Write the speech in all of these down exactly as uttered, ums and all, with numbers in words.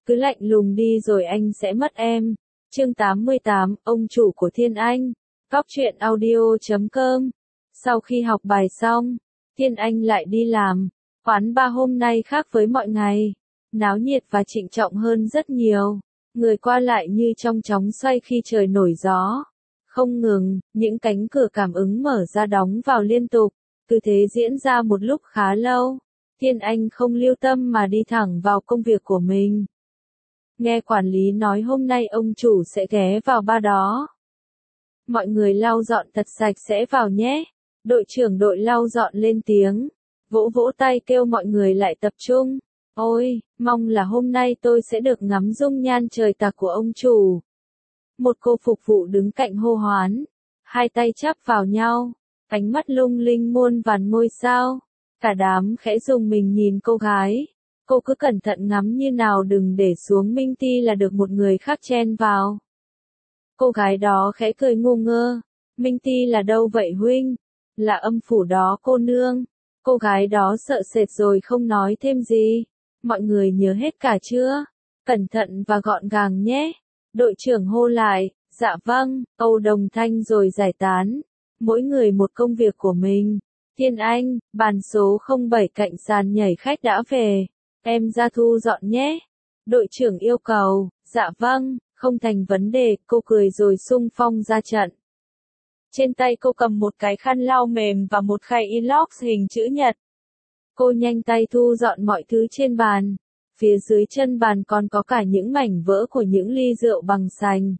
cứ lạnh lùng đi rồi anh sẽ mất em. Chương tám mươi tám, ông chủ của Thiên Anh. Cóc truyện audio chấm com. Sau khi học bài xong, Thiên Anh lại đi làm. Quán bar hôm nay khác với mọi ngày, náo nhiệt và trịnh trọng hơn rất nhiều. Người qua lại như trong chóng xoay khi trời nổi gió. Không ngừng, những cánh cửa cảm ứng mở ra đóng vào liên tục. Cứ thế diễn ra một lúc khá lâu. Thiên Anh không lưu tâm mà đi thẳng vào công việc của mình. Nghe quản lý nói hôm nay ông chủ sẽ ghé vào bar đó. Mọi người lau dọn thật sạch sẽ vào nhé. Đội trưởng đội lau dọn lên tiếng. Vỗ vỗ tay kêu mọi người lại tập trung. Ôi, mong là hôm nay tôi sẽ được ngắm dung nhan trời tạc của ông chủ. Một cô phục vụ đứng cạnh hô hoán. Hai tay chắp vào nhau. Ánh mắt lung linh muôn vàn ngôi sao. Cả đám khẽ rùng mình nhìn cô gái. Cô cứ cẩn thận ngắm như nào đừng để xuống minh ti là được một người khác chen vào. Cô gái đó khẽ cười ngu ngơ. Minh ti là đâu vậy huynh? Là âm phủ đó cô nương. Cô gái đó sợ sệt rồi không nói thêm gì. Mọi người nhớ hết cả chưa? Cẩn thận và gọn gàng nhé. Đội trưởng hô lại. Dạ vâng, Âu đồng thanh rồi giải tán. Mỗi người một công việc của mình. Thiên Anh, bàn số không bảy cạnh sàn nhảy khách đã về. Em ra thu dọn nhé. Đội trưởng yêu cầu. Dạ vâng, không thành vấn đề. Cô cười rồi xung phong ra trận. Trên tay cô cầm một cái khăn lau mềm và một khay inox hình chữ nhật. Cô nhanh tay thu dọn mọi thứ trên bàn. Phía dưới chân bàn còn có cả những mảnh vỡ của những ly rượu bằng sành.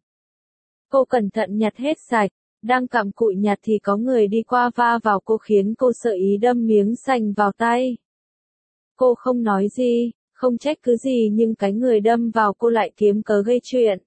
Cô cẩn thận nhặt hết sạch. Đang cặm cụi nhặt thì có người đi qua va vào cô khiến cô sợ ý đâm miếng sành vào tay. Cô không nói gì, không trách cứ gì nhưng cái người đâm vào cô lại kiếm cớ gây chuyện.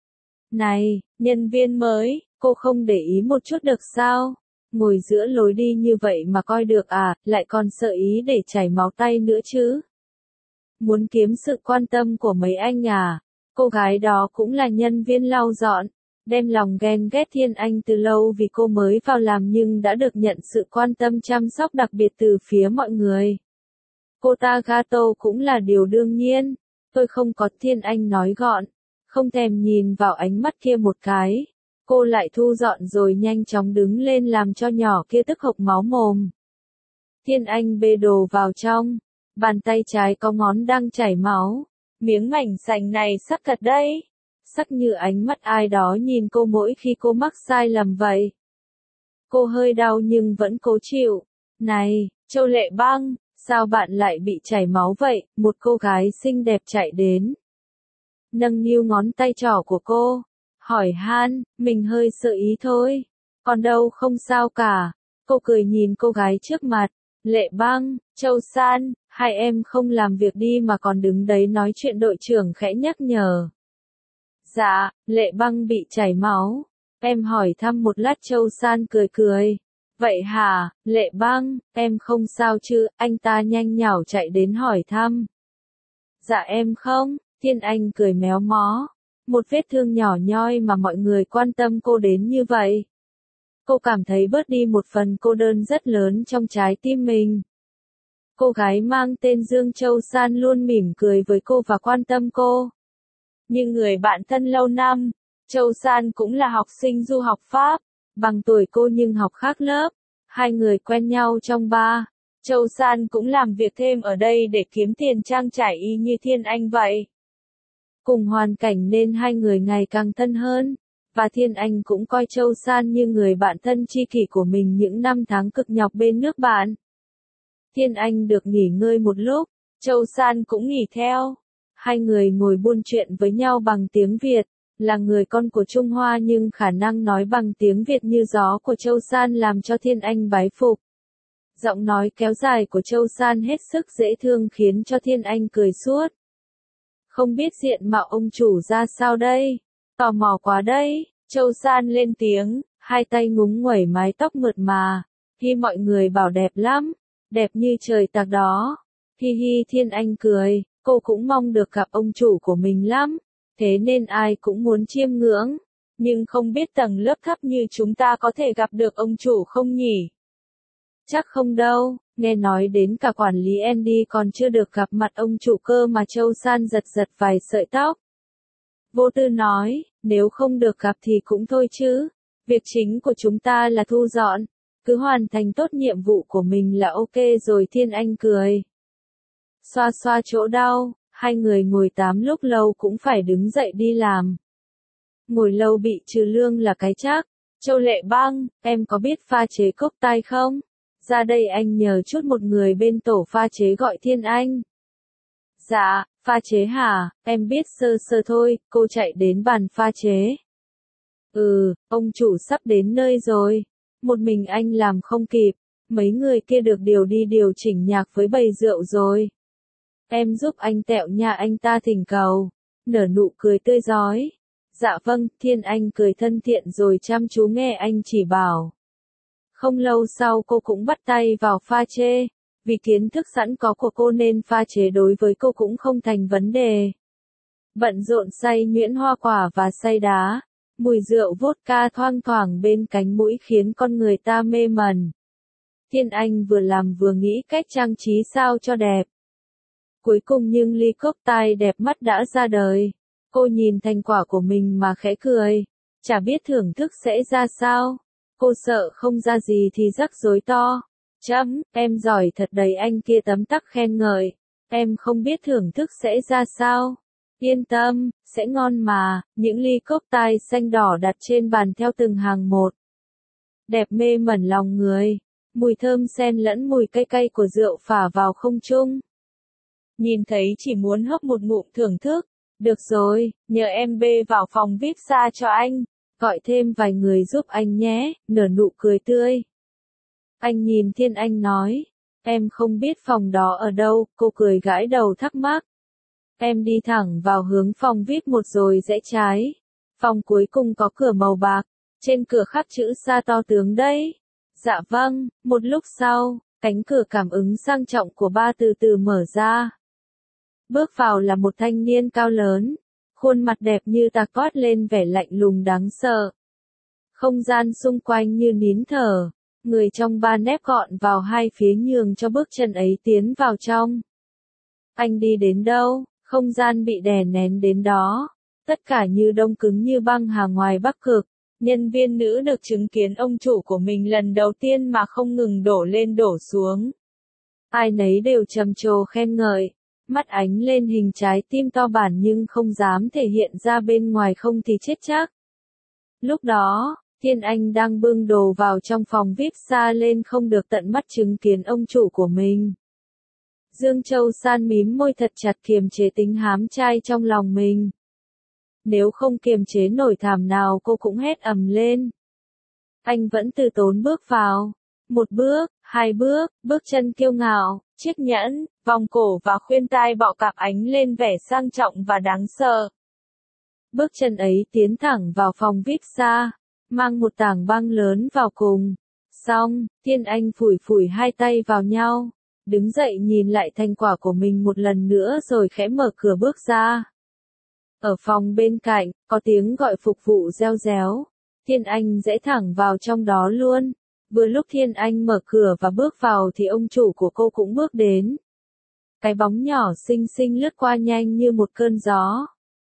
Này, nhân viên mới, cô không để ý một chút được sao? Ngồi giữa lối đi như vậy mà coi được à, lại còn sợ ý để chảy máu tay nữa chứ. Muốn kiếm sự quan tâm của mấy anh à? Cô gái đó cũng là nhân viên lau dọn. Đem lòng ghen ghét Thiên Anh từ lâu vì cô mới vào làm nhưng đã được nhận sự quan tâm chăm sóc đặc biệt từ phía mọi người. Cô ta gato cũng là điều đương nhiên. Tôi không có, Thiên Anh nói gọn. Không thèm nhìn vào ánh mắt kia một cái. Cô lại thu dọn rồi nhanh chóng đứng lên làm cho nhỏ kia tức hộc máu mồm. Thiên Anh bê đồ vào trong. Bàn tay trái có ngón đang chảy máu. Miếng mảnh sành này sắc thật đấy. Sắc như ánh mắt ai đó nhìn cô mỗi khi cô mắc sai lầm vậy. Cô hơi đau nhưng vẫn cố chịu. Này, Châu Lệ Băng, sao bạn lại bị chảy máu vậy? Một cô gái xinh đẹp chạy đến. Nâng niu ngón tay trỏ của cô. Hỏi han, mình hơi sợ ý thôi. Còn đâu không sao cả. Cô cười nhìn cô gái trước mặt. Lệ Băng, Châu San, hai em không làm việc đi mà còn đứng đấy nói chuyện, đội trưởng khẽ nhắc nhở. Dạ, Lệ Băng bị chảy máu. Em hỏi thăm một lát, Châu San cười cười. Vậy hả, Lệ Băng, em không sao chứ? Anh ta nhanh nhảu chạy đến hỏi thăm. Dạ em không, Thiên Anh cười méo mó. Một vết thương nhỏ nhoi mà mọi người quan tâm cô đến như vậy. Cô cảm thấy bớt đi một phần cô đơn rất lớn trong trái tim mình. Cô gái mang tên Dương Châu San luôn mỉm cười với cô và quan tâm cô. Như người bạn thân lâu năm, Châu San cũng là học sinh du học Pháp, bằng tuổi cô nhưng học khác lớp. Hai người quen nhau trong bar. Châu San cũng làm việc thêm ở đây để kiếm tiền trang trải y như Thiên Anh vậy. Cùng hoàn cảnh nên hai người ngày càng thân hơn, và Thiên Anh cũng coi Châu San như người bạn thân tri kỷ của mình những năm tháng cực nhọc bên nước bạn. Thiên Anh được nghỉ ngơi một lúc, Châu San cũng nghỉ theo. Hai người ngồi buôn chuyện với nhau bằng tiếng Việt, là người con của Trung Hoa nhưng khả năng nói bằng tiếng Việt như gió của Châu San làm cho Thiên Anh bái phục. Giọng nói kéo dài của Châu San hết sức dễ thương khiến cho Thiên Anh cười suốt. Không biết diện mạo ông chủ ra sao đây? Tò mò quá đây. Châu San lên tiếng, hai tay ngúng nguẩy mái tóc mượt mà. Hi, mọi người bảo đẹp lắm, đẹp như trời tạc đó. Hi hi, Thiên Anh cười. Cô cũng mong được gặp ông chủ của mình lắm, thế nên ai cũng muốn chiêm ngưỡng, nhưng không biết tầng lớp thấp như chúng ta có thể gặp được ông chủ không nhỉ? Chắc không đâu, Nghe nói đến cả quản lý Andy còn chưa được gặp mặt ông chủ cơ mà Châu San giật giật vài sợi tóc. Vô tư nói, nếu không được gặp thì cũng thôi chứ. Việc chính của chúng ta là thu dọn. Cứ hoàn thành tốt nhiệm vụ của mình là ok rồi. Thiên Anh cười. Xoa xoa chỗ đau, hai người ngồi tám lúc lâu cũng phải đứng dậy đi làm. Ngồi lâu bị trừ lương là cái chắc. Châu Lệ Băng, em có biết pha chế cốc tai không? Ra đây anh nhờ chút một người bên tổ pha chế gọi Thiên Anh. Dạ, pha chế hả, em biết sơ sơ thôi, cô chạy đến bàn pha chế. Ừ, ông chủ sắp đến nơi rồi. Một mình anh làm không kịp, mấy người kia được điều đi điều chỉnh nhạc với bầy rượu rồi. Em giúp anh tẹo nhà anh ta thỉnh cầu. Nở nụ cười tươi rói. Dạ vâng, Thiên Anh cười thân thiện rồi chăm chú nghe anh chỉ bảo. Không lâu sau cô cũng bắt tay vào pha chế. Vì kiến thức sẵn có của cô nên pha chế đối với cô cũng không thành vấn đề. Bận rộn xay nhuyễn hoa quả và xay đá. Mùi rượu vodka thoang thoảng bên cánh mũi khiến con người ta mê mẩn. Thiên Anh vừa làm vừa nghĩ cách trang trí sao cho đẹp. Cuối cùng nhưng ly cốc tai đẹp mắt đã ra đời. Cô nhìn thành quả của mình mà khẽ cười. Chả biết thưởng thức sẽ ra sao. Cô sợ không ra gì thì rắc rối to. Chấm, em giỏi thật đấy anh kia tấm tắc khen ngợi. Em không biết thưởng thức sẽ ra sao. Yên tâm, sẽ ngon mà. Những ly cốc tai xanh đỏ đặt trên bàn theo từng hàng một. Đẹp mê mẩn lòng người. Mùi thơm xen lẫn mùi cay cay của rượu phả vào không trung. Nhìn thấy chỉ muốn hớp một ngụm thưởng thức. Được rồi, nhờ em bê vào phòng vi ai pi xa cho anh. Gọi thêm vài người giúp anh nhé, nở nụ cười tươi. Anh nhìn Thiên Anh nói. Em không biết phòng đó ở đâu, cô cười gãi đầu thắc mắc. Em đi thẳng vào hướng phòng vi ai pi một rồi rẽ trái. Phòng cuối cùng có cửa màu bạc. Trên cửa khắc chữ xa to tướng đấy. Dạ vâng, một lúc sau, cánh cửa cảm ứng sang trọng của ba từ từ mở ra. Bước vào là một thanh niên cao lớn, khuôn mặt đẹp như tạc toát lên vẻ lạnh lùng đáng sợ. Không gian xung quanh như nín thở, người trong ba nép gọn vào hai phía nhường cho bước chân ấy tiến vào trong. Anh đi đến đâu, không gian bị đè nén đến đó, tất cả như đông cứng như băng hà ngoài Bắc Cực. Nhân viên nữ được chứng kiến ông chủ của mình lần đầu tiên mà không ngừng đổ lên đổ xuống. Ai nấy đều trầm trồ khen ngợi. Mắt ánh lên hình trái tim to bản nhưng không dám thể hiện ra bên ngoài không thì chết chắc. Lúc đó, Thiên Anh đang bưng đồ vào trong phòng vi ai pi xa lên không được tận mắt chứng kiến ông chủ của mình. Dương Châu San mím môi thật chặt kiềm chế tính hám trai trong lòng mình. Nếu không kiềm chế nổi thảm nào cô cũng hét ầm lên. Anh vẫn từ tốn bước vào. Một bước, hai bước, bước chân kiêu ngạo, chiếc nhẫn, vòng cổ và khuyên tai bọ cạp ánh lên vẻ sang trọng và đáng sợ. Bước chân ấy tiến thẳng vào phòng vi ai pi xa, mang một tảng băng lớn vào cùng. Xong, Thiên Anh phủi phủi hai tay vào nhau, đứng dậy nhìn lại thành quả của mình một lần nữa rồi khẽ mở cửa bước ra. Ở phòng bên cạnh, có tiếng gọi phục vụ reo réo. Thiên Anh rẽ thẳng vào trong đó luôn. Vừa lúc Thiên Anh mở cửa và bước vào thì ông chủ của cô cũng bước đến. Cái bóng nhỏ xinh xinh lướt qua nhanh như một cơn gió.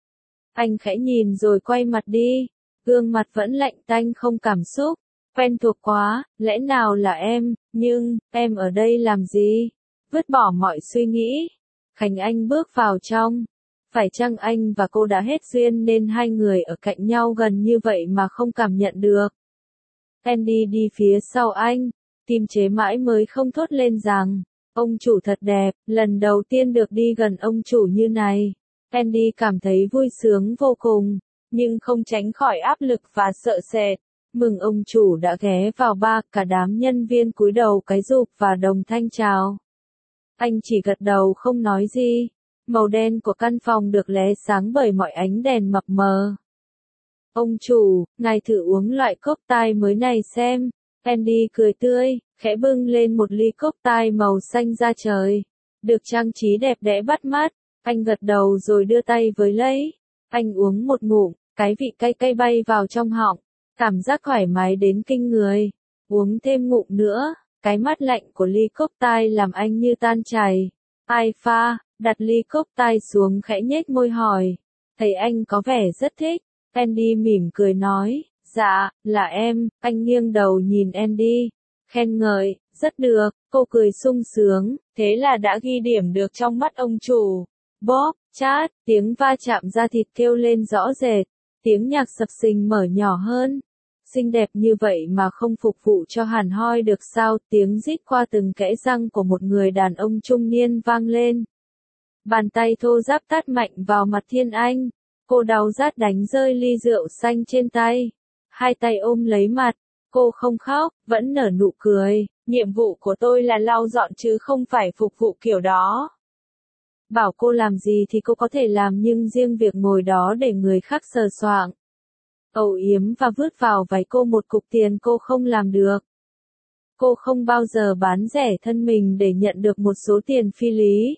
Anh khẽ nhìn rồi quay mặt đi. Gương mặt vẫn lạnh tanh không cảm xúc. Quen thuộc quá, lẽ nào là em, nhưng, em ở đây làm gì? Vứt bỏ mọi suy nghĩ. Khánh Anh bước vào trong. Phải chăng anh và cô đã hết duyên nên hai người ở cạnh nhau gần như vậy mà không cảm nhận được? Andy đi phía sau anh, kiềm chế mãi mới không thốt lên rằng, ông chủ thật đẹp, lần đầu tiên được đi gần ông chủ như này. Andy cảm thấy vui sướng vô cùng, nhưng không tránh khỏi áp lực và sợ sệt. Mừng ông chủ đã ghé vào ba, cả đám nhân viên cúi đầu cái rụp và đồng thanh chào. Anh chỉ gật đầu không nói gì. Màu đen của căn phòng được lóe sáng bởi mọi ánh đèn mập mờ. Ông chủ, ngài thử uống loại cốc tai mới này xem. Andy cười tươi, khẽ bưng lên một ly cốc tai màu xanh da trời. Được trang trí đẹp đẽ bắt mắt. Anh gật đầu rồi đưa tay với lấy. Anh uống một ngụm, cái vị cay cay bay vào trong họng. Cảm giác thoải mái đến kinh người. Uống thêm ngụm nữa, Cái mát lạnh của ly cốc tai làm anh như tan chảy. Ai pha, đặt ly cốc tai xuống khẽ nhếch môi hỏi. Thấy anh có vẻ rất thích. Andy mỉm cười nói, dạ, là em. Anh nghiêng đầu nhìn Andy, khen ngợi, rất được. Cô cười sung sướng, thế là đã ghi điểm được trong mắt ông chủ. Bóp, chát, tiếng va chạm da thịt kêu lên rõ rệt. Tiếng nhạc sập sình mở nhỏ hơn. Xinh đẹp như vậy mà không phục vụ cho hẳn hoi được sao? Tiếng rít qua từng kẽ răng của một người đàn ông trung niên vang lên. Bàn tay thô ráp tát mạnh vào mặt Thiên Anh. Cô đau rát đánh rơi ly rượu xanh trên tay. Hai tay ôm lấy mặt. Cô không khóc, vẫn nở nụ cười. Nhiệm vụ của tôi là lau dọn chứ không phải phục vụ kiểu đó. Bảo cô làm gì thì cô có thể làm, nhưng riêng việc ngồi đó để người khác sờ soạng, âu yếm và vứt vào váy cô một cục tiền cô không làm được. Cô không bao giờ bán rẻ thân mình để nhận được một số tiền phi lý.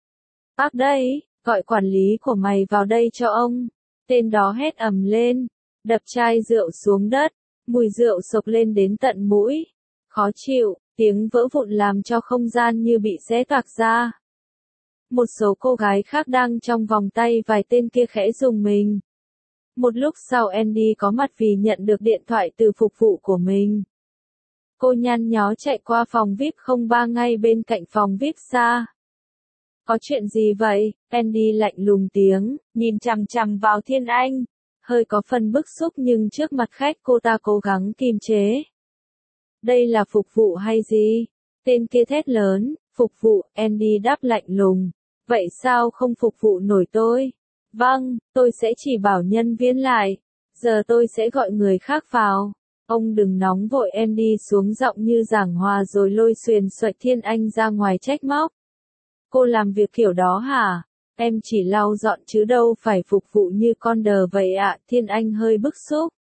Bác đây, gọi quản lý của mày vào đây cho ông. Tên đó hét ầm lên, đập chai rượu xuống đất, mùi rượu sộc lên đến tận mũi. Khó chịu, tiếng vỡ vụn làm cho không gian như bị xé toạc ra. Một số cô gái khác đang trong vòng tay vài tên kia khẽ rùng mình. Một lúc sau Andy có mặt vì nhận được điện thoại từ phục vụ của mình. Cô nhăn nhó chạy qua phòng vi ai pi không ba ngay bên cạnh phòng vi ai pi xa. Có chuyện gì vậy? Andy lạnh lùng tiếng, nhìn chằm chằm vào Thiên Anh. Hơi có phần bức xúc nhưng trước mặt khách cô ta cố gắng kiềm chế. Đây là phục vụ hay gì? Tên kia thét lớn, phục vụ, Andy đáp lạnh lùng. Vậy sao không phục vụ nổi tôi? Vâng, tôi sẽ chỉ bảo nhân viên lại. Giờ tôi sẽ gọi người khác vào. Ông đừng nóng vội, Andy xuống giọng như giảng hòa rồi lôi xuyền xoạch Thiên Anh ra ngoài trách móc. Cô làm việc kiểu đó hả? Em chỉ lau dọn chứ đâu phải phục vụ như con đờ vậy ạ. Thiên Anh hơi bức xúc.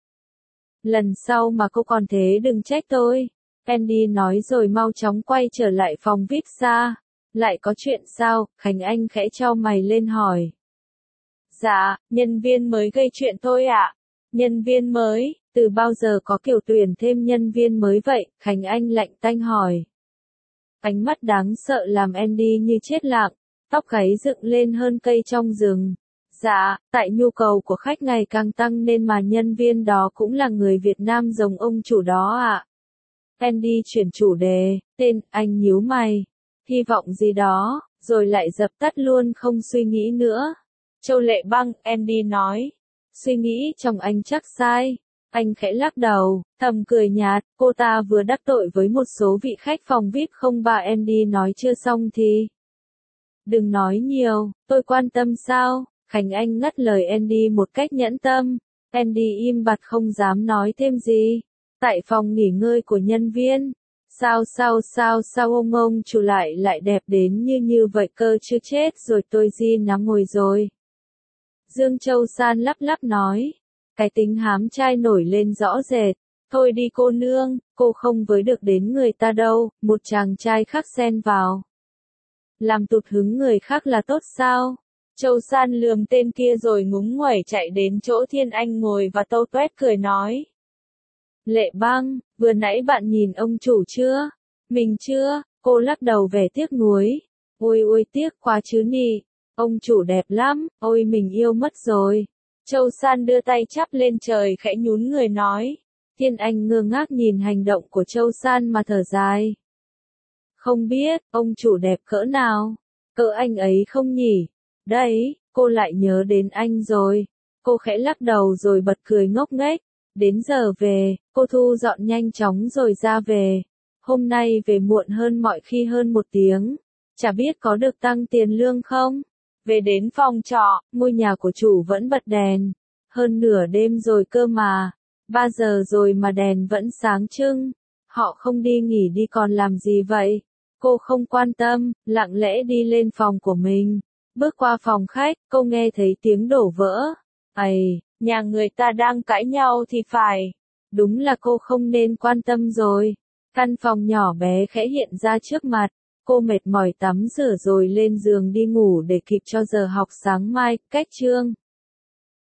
Lần sau mà cô còn thế đừng trách tôi. Andy nói rồi mau chóng quay trở lại phòng vi ai pi xa. Lại có chuyện sao? Khánh Anh khẽ chau mày lên hỏi. Dạ, nhân viên mới gây chuyện thôi ạ. Nhân viên mới, từ bao giờ có kiểu tuyển thêm nhân viên mới vậy? Khánh Anh lạnh tanh hỏi. Ánh mắt đáng sợ làm Andy như chết lặng, tóc gáy dựng lên hơn cây trong rừng. Dạ, tại nhu cầu của khách ngày càng tăng nên mà nhân viên đó cũng là người Việt Nam giống ông chủ đó ạ. Andy chuyển chủ đề, tên, anh nhíu mày. Hy vọng gì đó, rồi lại dập tắt luôn không suy nghĩ nữa. Châu Lệ Băng, Andy nói. Suy nghĩ trong anh chắc sai. Anh khẽ lắc đầu, thầm cười nhạt, cô ta vừa đắc tội với một số vị khách phòng vi ai pi không ba. Andy nói chưa xong thì. Đừng nói nhiều, tôi quan tâm sao? Khánh Anh ngắt lời Andy một cách nhẫn tâm. Andy im bặt không dám nói thêm gì. Tại phòng nghỉ ngơi của nhân viên. Sao sao sao sao ông ông chủ lại lại đẹp đến như như vậy cơ chứ, chết rồi tôi di nắm ngồi rồi. Dương Châu San lắp lắp nói. Cái tính hám trai nổi lên rõ rệt. Thôi đi cô nương, cô không với được đến người ta đâu. Một chàng trai khác xen vào. Làm tụt hứng người khác là tốt sao? Châu San lườm tên kia rồi ngúng nguẩy chạy đến chỗ Thiên Anh ngồi và tâu tuét cười nói. Lệ Băng, vừa nãy bạn nhìn ông chủ chưa? Mình chưa, cô lắc đầu vẻ tiếc nuối. Ôi ôi tiếc quá chứ nhỉ, ông chủ đẹp lắm, ôi mình yêu mất rồi. Châu San đưa tay chắp lên trời khẽ nhún người nói. Thiên Anh ngơ ngác nhìn hành động của Châu San mà thở dài. Không biết, ông chủ đẹp cỡ nào? Cỡ anh ấy không nhỉ? Đấy, cô lại nhớ đến anh rồi. Cô khẽ lắc đầu rồi bật cười ngốc nghếch. Đến giờ về, cô thu dọn nhanh chóng rồi ra về. Hôm nay về muộn hơn mọi khi hơn một tiếng. Chả biết có được tăng tiền lương không? Về đến phòng trọ, ngôi nhà của chủ vẫn bật đèn. Hơn nửa đêm rồi cơ mà. Ba giờ rồi mà đèn vẫn sáng trưng. Họ không đi nghỉ đi còn làm gì vậy? Cô không quan tâm, lặng lẽ đi lên phòng của mình. Bước qua phòng khách, cô nghe thấy tiếng đổ vỡ. Ây, nhà người ta đang cãi nhau thì phải. Đúng là cô không nên quan tâm rồi. Căn phòng nhỏ bé khẽ hiện ra trước mặt. Cô mệt mỏi tắm rửa rồi lên giường đi ngủ để kịp cho giờ học sáng mai. Cách chương